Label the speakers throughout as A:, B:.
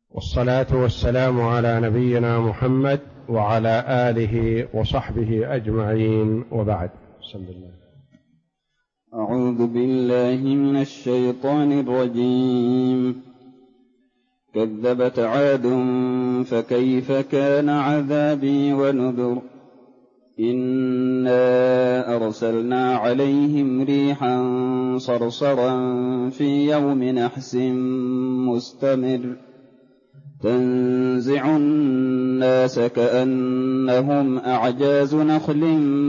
A: والصلاة والسلام على نبينا محمد وعلى آله وصحبه أجمعين، وبعد. بسم الله.
B: أعوذ بالله من الشيطان الرجيم. كذبت عاد فكيف كان عذابي ونذر. إنا أرسلنا عليهم ريحا صرصرا في يوم نحس مستمر تنزع الناس كأنهم أعجاز نخل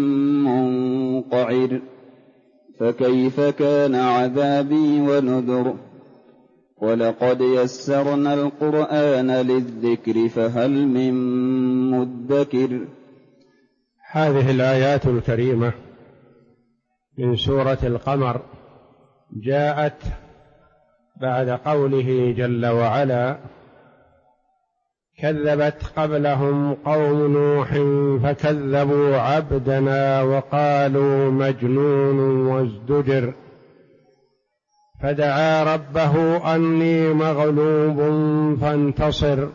B: منقعر فكيف كان عذابي ونذر. ولقد يسرنا القرآن للذكر فهل من مدكر.
A: هذه الآيات الكريمة من سورة القمر جاءت بعد قوله جل وعلا: كذبت قبلهم قوم نوح فكذبوا عبدنا وقالوا مجنون وازدجر فدعا ربه أني مغلوب فانتصر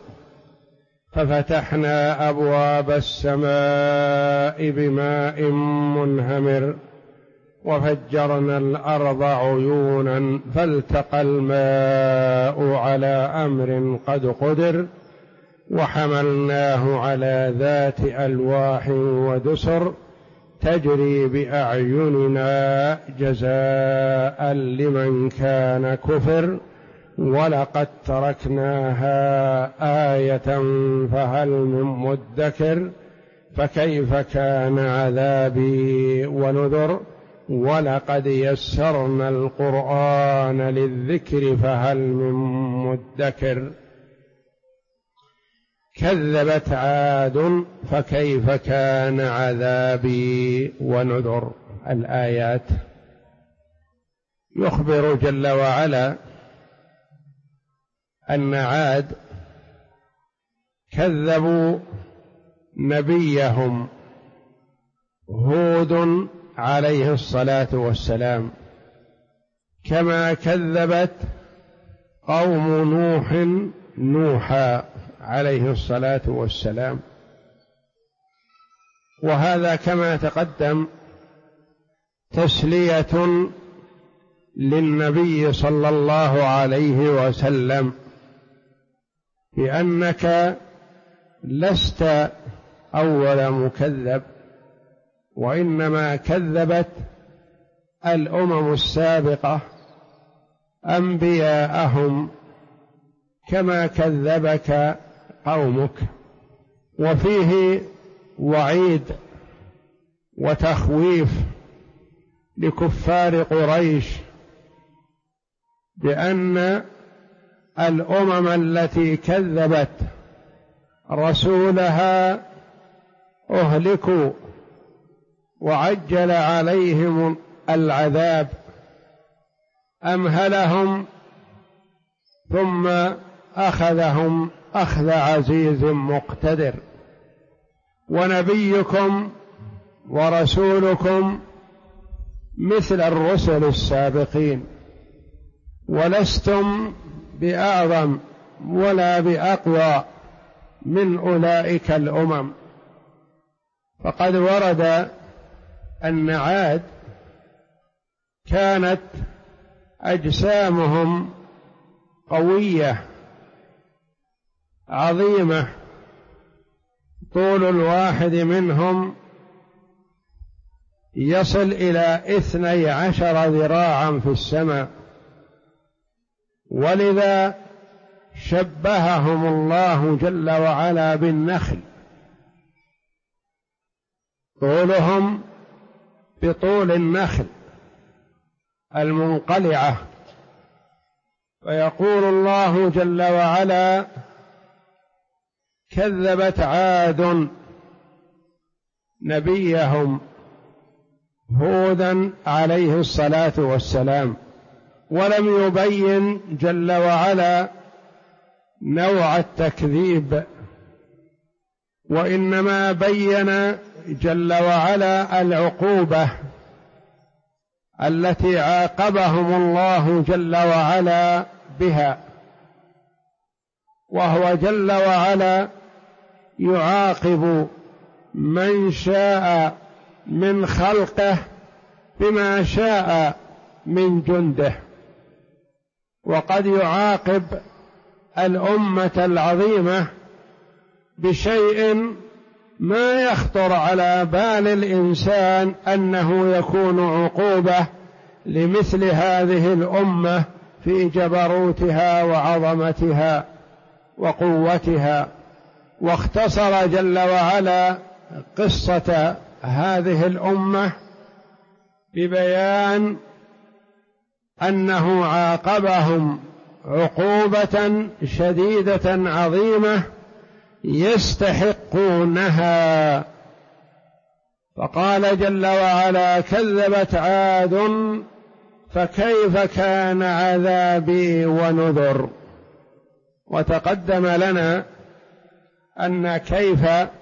A: ففتحنا أبواب السماء بماء منهمر وفجرنا الأرض عيونا فالتقى الماء على أمر قد قدر وحملناه على ذات ألواح ودسر تجري بأعيننا جزاء لمن كان كفر ولقد تركناها آية فهل من مدكر. فكيف كان عذابي ونذر. ولقد يسرنا القرآن للذكر فهل من مدكر. كذبت عاد فكيف كان عذابي ونذر. الآيات يخبر جل وعلا أن عاد كذبوا نبيهم هود عليه الصلاة والسلام، كما كذبت قوم نوح نوحا عليه الصلاة والسلام. وهذا كما تقدم تسلية للنبي صلى الله عليه وسلم بأنك لست أول مكذب، وإنما كذبت الأمم السابقة أنبياءهم كما كذبك قومك. وفيه وعيد وتخويف لكفار قريش بأن الأمم التي كذبت رسولها أهلكوا وعجل عليهم العذاب، أمهلهم ثم أخذهم أخذ عزيز مقتدر. ونبيكم ورسولكم مثل الرسل السابقين، ولستم بأعظم ولا بأقوى من أولئك الأمم. فقد ورد أن عاد كانت أجسامهم قوية عظيمة، طول الواحد منهم يصل إلى 12 ذراعا في السماء، ولذا شبههم الله جل وعلا بالنخل، طولهم بطول النخل المنقلعة. ويقول الله جل وعلا: كذبت عاد نبيهم هودا عليه الصلاة والسلام، ولم يبين جل وعلا نوع التكذيب، وإنما بين جل وعلا العقوبة التي عاقبهم الله جل وعلا بها. وهو جل وعلا يعاقب من شاء من خلقه بما شاء من جنده، وقد يعاقب الأمة العظيمة بشيء ما يخطر على بال الإنسان أنه يكون عقوبة لمثل هذه الأمة في جبروتها وعظمتها وقوتها. واختصر جل وعلا قصة هذه الأمة ببيان أنه عاقبهم عقوبة شديدة عظيمة يستحقونها. فقال جل وعلا: كذبت عاد فكيف كان عذابي ونذر. وتقدم لنا أن كيف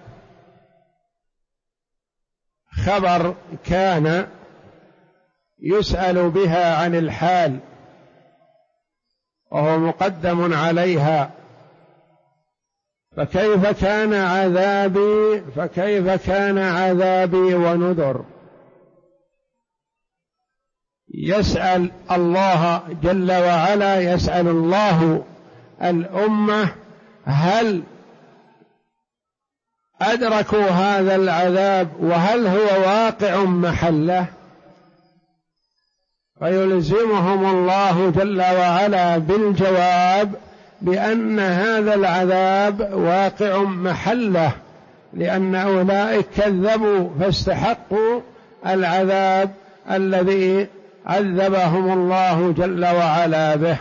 A: خبر كان يسأل بها عن الحال وهو مقدم عليها، فكيف كان عذابي ونذر. يسأل الله جل وعلا، يسأل الله الأمة هل أدركوا هذا العذاب وهل هو واقع محله، فيلزمهم الله جل وعلا بالجواب بأن هذا العذاب واقع محله، لأن أولئك كذبوا فاستحقوا العذاب الذي عذبهم الله جل وعلا به.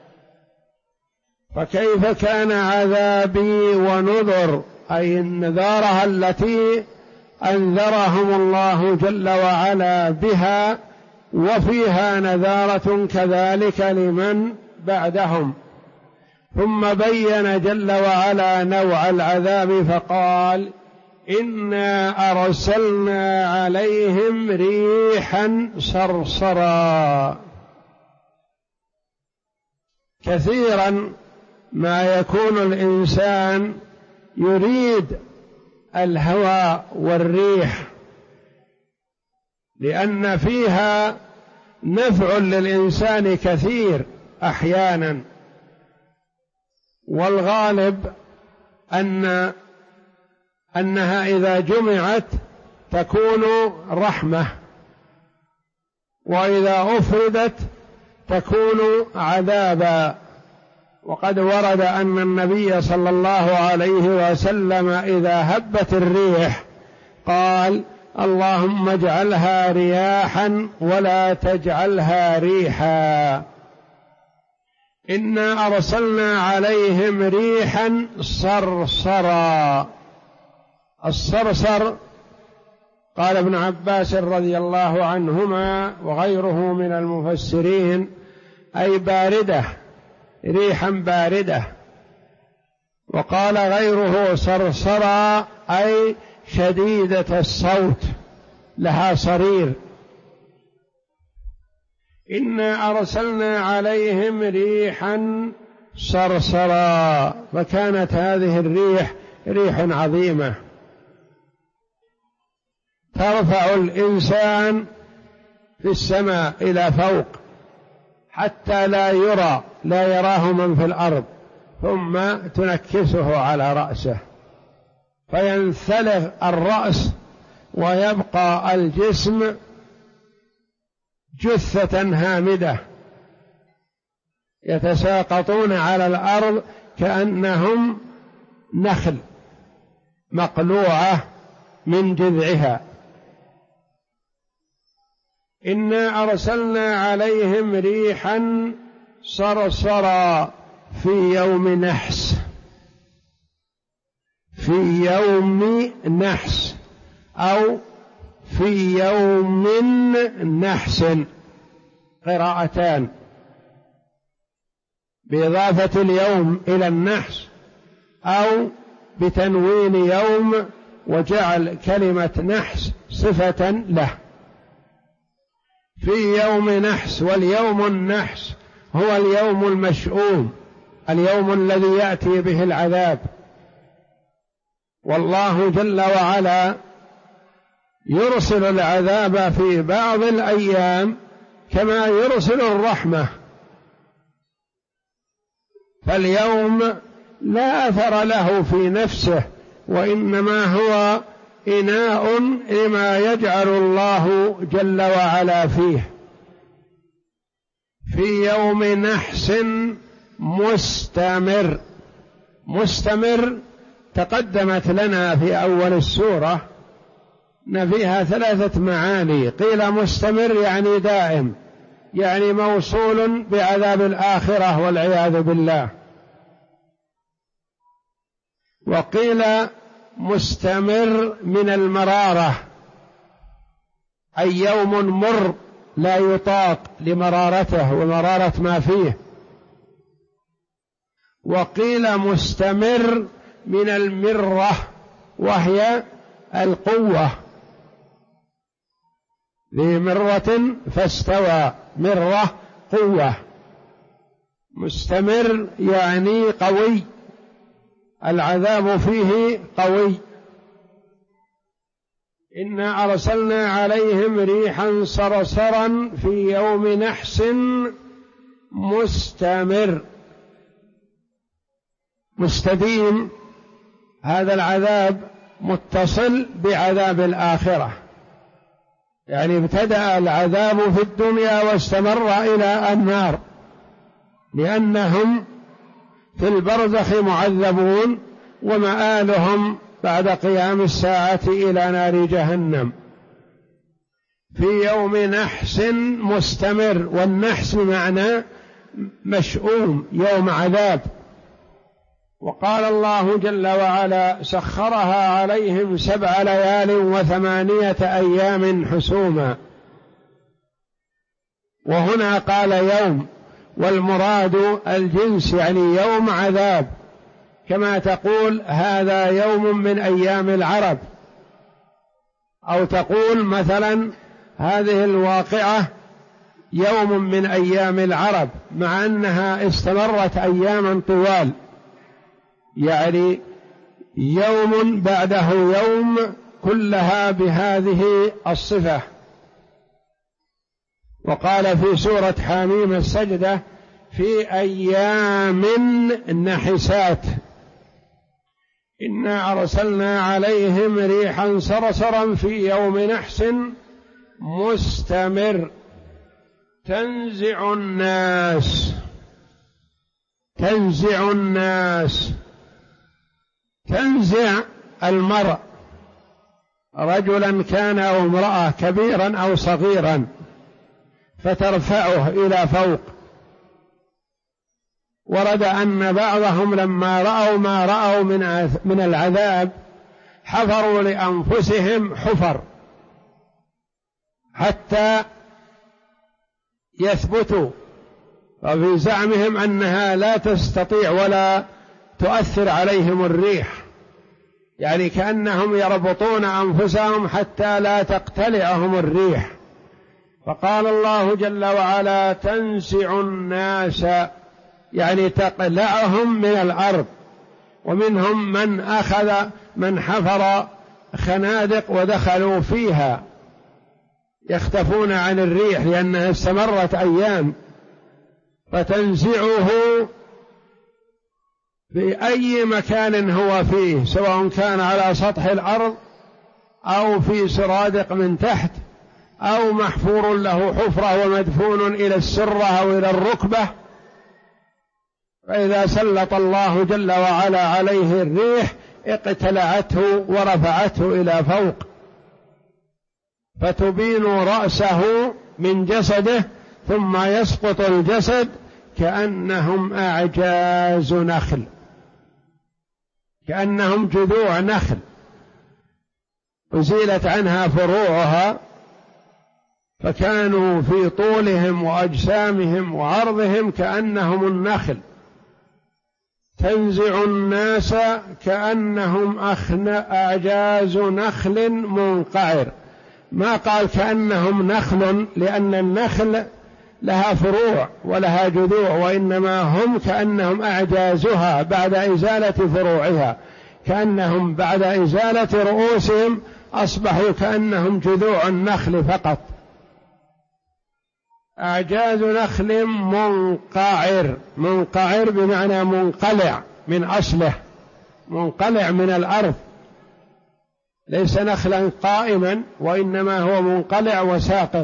A: فكيف كان عذابي ونذر، أي النذارة التي أنذرهم الله جل وعلا بها، وفيها نذارة كذلك لمن بعدهم. ثم بين جل وعلا نوع العذاب فقال: إنا أرسلنا عليهم ريحا صرصرا. كثيرا ما يكون الإنسان يريد الهواء والريح لأن فيها نفع للإنسان كثير أحيانا، والغالب أنها إذا جمعت تكون رحمة، وإذا أفردت تكون عذابا. وقد ورد أن النبي صلى الله عليه وسلم إذا هبت الريح قال: اللهم اجعلها رياحا ولا تجعلها ريحا. إنا أرسلنا عليهم ريحا صرصرا. الصرصر قال ابن عباس رضي الله عنهما وغيره من المفسرين أي باردة، ريحا باردة. وقال غيره صرصرا أي شديدة الصوت، لها صرير. إنا أرسلنا عليهم ريحا صرصرا. فكانت هذه الريح ريح عظيمة ترفع الإنسان في السماء إلى فوق حتى لا يراه من في الأرض، ثم تنكسه على رأسه فينثلث الرأس ويبقى الجسم جثة هامدة، يتساقطون على الأرض كأنهم نخل مقلوعة من جذعها. إنا أرسلنا عليهم ريحا صرصرا في يوم نحس. في يوم نحس أو في يوم نحس، قراءتان بإضافة اليوم إلى النحس أو بتنوين يوم وجعل كلمة نحس صفة له. في يوم نحس، واليوم النحس هو اليوم المشؤوم اليوم الذي يأتي به العذاب. والله جل وعلا يرسل العذاب في بعض الأيام كما يرسل الرحمة، فاليوم لا أثر له في نفسه، وإنما هو إناء لما يجعل الله جل وعلا فيه. في يوم نحس مستمر. مستمر تقدمت لنا في أول السورة أن فيها 3 معاني. قيل مستمر يعني دائم، يعني موصول بعذاب الآخرة والعياذ بالله. وقيل مستمر من المرارة، أي يوم مر لا يطاق لمرارته ومرارة ما فيه. وقيل مستمر من المرة، وهي القوة، ذي مرة فاستوى، مرة قوة. مستمر يعني قوي، العذاب فيه قوي. إنا أرسلنا عليهم ريحا صرصرا في يوم نحس مستمر، مستديم. هذا العذاب متصل بعذاب الآخرة، يعني ابتدأ العذاب في الدنيا واستمر إلى النار، لأنهم في البرزخ معذبون، ومآلهم بعد قيام الساعة إلى نار جهنم. في يوم نحس مستمر، والنحس بمعنى مشؤوم، يوم عذاب. وقال الله جل وعلا: سخرها عليهم 7 ليال و8 أيام حسوما. وهنا قال يوم، والمراد الجنس، يعني يوم عذاب، كما تقول هذا يوم من أيام العرب، أو تقول مثلا هذه الواقعة يوم من أيام العرب، مع أنها استمرت أياما طوال، يعني يوم بعده يوم، كلها بهذه الصفة. وقال في سورة حميم السجدة: في أيام نحسات إنا أرسلنا عليهم ريحا صرصرا في يوم نحس مستمر تنزع الناس. تنزع الناس، تنزع المرء، رجلا كان أو امرأة، كبيرا أو صغيرا، فترفعه إلى فوق. ورد أن بعضهم لما رأوا ما رأوا من العذاب حفروا لأنفسهم حفر حتى يثبتوا، وفي زعمهم أنها لا تستطيع ولا تؤثر عليهم الريح، يعني كأنهم يربطون أنفسهم حتى لا تقتلعهم الريح. فقال الله جل وعلا: تنزع الناس، يعني تقلعهم من الأرض. ومنهم من حفر خنادق ودخلوا فيها يختفون عن الريح لأنها استمرت أيام، فتنزعه في أي مكان هو فيه، سواء كان على سطح الأرض أو في سرادق من تحت، أو محفور له حفرة ومدفون إلى السرة أو إلى الركبة. فإذا سلط الله جل وعلا عليه الريح اقتلعته ورفعته إلى فوق، فتبين رأسه من جسده، ثم يسقط الجسد كأنهم أعجاز نخل، كأنهم جذوع نخل أزيلت عنها فروعها، فكانوا في طولهم وأجسامهم وعرضهم كأنهم النخل. تنزع الناس كأنهم أعجاز نخل منقعر. ما قال كأنهم نخل، لأن النخل لها فروع ولها جذوع، وإنما هم كأنهم أعجازها بعد إزالة فروعها، كأنهم بعد إزالة رؤوسهم أصبحوا كأنهم جذوع النخل فقط. أعجاز نخل منقعر، منقعر بمعنى منقلع من أصله، منقلع من الأرض، ليس نخلا قائما وإنما هو منقلع وساقط.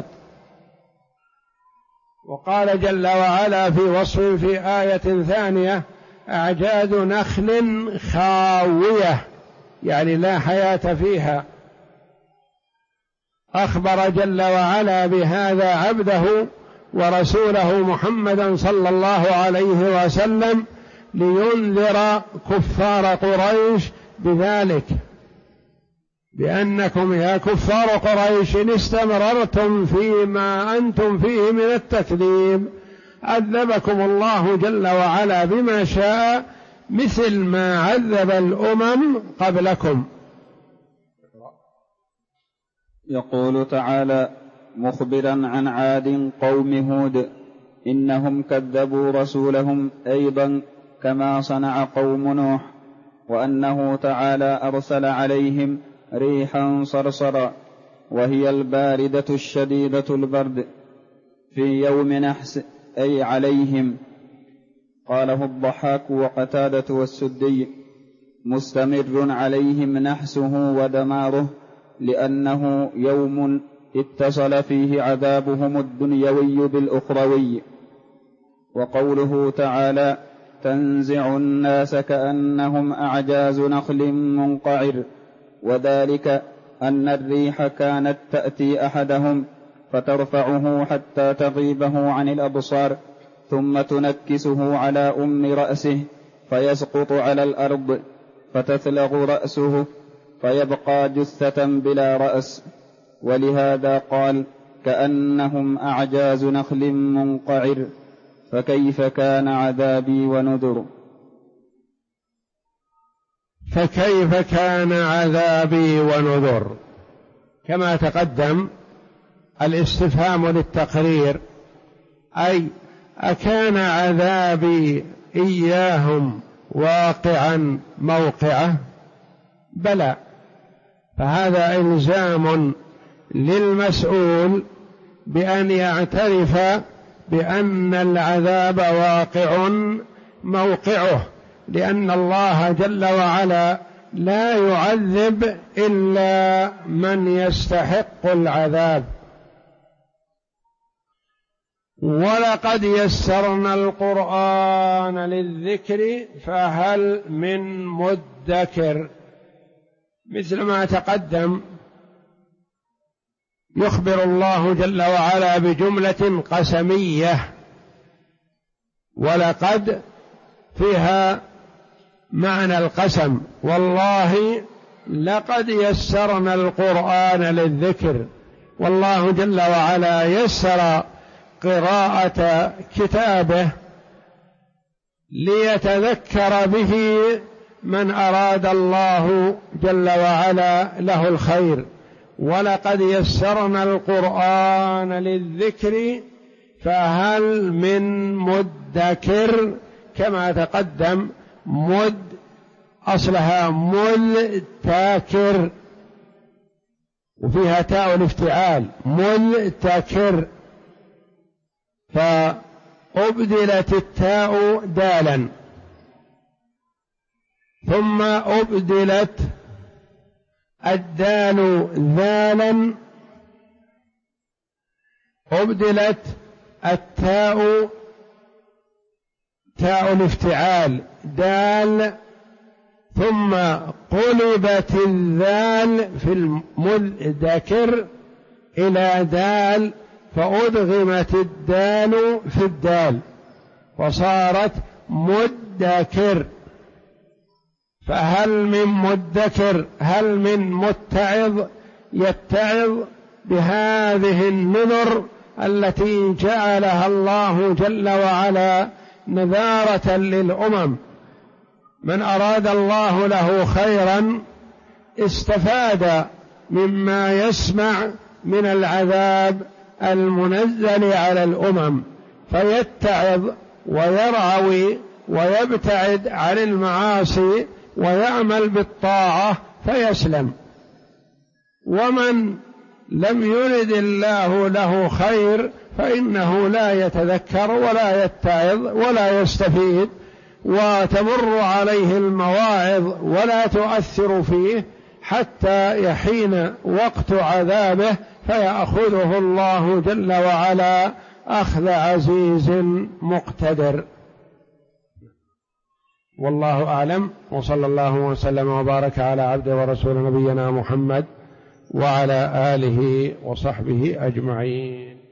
A: وقال جل وعلا في وصف في آية ثانية: أعجاز نخل خاوية، يعني لا حياة فيها. أخبر جل وعلا بهذا عبده ورسوله محمدا صلى الله عليه وسلم لينذر كفار قريش بذلك، بأنكم يا كفار قريش إن استمررتم فيما أنتم فيه من التكذيب عذبكم الله جل وعلا بما شاء مثل ما عذب الأمم قبلكم.
B: يقول تعالى مخبرا عن عاد قوم هود: إنهم كذبوا رسولهم أيضا كما صنع قوم نوح، وأنه تعالى أرسل عليهم ريحا صرصرا وهي الباردة الشديدة البرد في يوم نحس أي عليهم. قاله الضحاك وقتادة والسدي: مستمر عليهم نحسه ودماره، لأنه يوم اتصل فيه عذابهم الدنيوي بالأخروي. وقوله تعالى: تنزع الناس كأنهم أعجاز نخل منقعر، وذلك أن الريح كانت تأتي أحدهم فترفعه حتى تغيبه عن الأبصار، ثم تنكسه على أم رأسه فيسقط على الأرض فتثلغ رأسه فيبقى جثة بلا رأس. ولهذا قال: كأنهم أعجاز نخل منقعر، فكيف كان عذابي ونذر.
A: فكيف كان عذابي ونذر، كما تقدم الاستفهام للتقرير، أي أكان عذابي إياهم واقعا موقعه؟ بلى، فهذا إلزام للمسؤول بأن يعترف بأن العذاب واقع موقعه، لأن الله جل وعلا لا يعذب إلا من يستحق العذاب. ولقد يسرنا القرآن للذكر فهل من مدكر، مثل ما تقدم يخبر الله جل وعلا بجملة قسمية، ولقد فيها معنى القسم، والله لقد يسرنا القرآن للذكر، والله جل وعلا يسر قراءة كتابه ليتذكر به من أراد الله جل وعلا له الخير. ولقد يسرنا القرآن للذكر فهل من مدكر، كما تقدم مد أصلها ملتكر وفيها تاء الافتعال ملتكر، فأبدلت التاء دالا ثم أبدلت الدال ذالا، أبدلت التاء تاء الافتعال دال، ثم قلبت الذال في المذكر إلى دال، فأدغمت الدال في الدال وصارت مدكر. فهل من مدكر، هل من متعظ يتعظ بهذه النذر التي جعلها الله جل وعلا نذارة للأمم. من أراد الله له خيرا استفاد مما يسمع من العذاب المنزل على الأمم، فيتعظ ويرعوي ويبتعد عن المعاصي ويعمل بالطاعة فيسلم. ومن لم يرد الله له خير فإنه لا يتذكر ولا يتعظ ولا يستفيد، وتمر عليه المواعظ ولا تؤثر فيه حتى يحين وقت عذابه فيأخذه الله جل وعلا أخذ عزيز مقتدر. والله أعلم، وصلى الله وسلم وبارك على عبده ورسول نبينا محمد وعلى آله وصحبه أجمعين.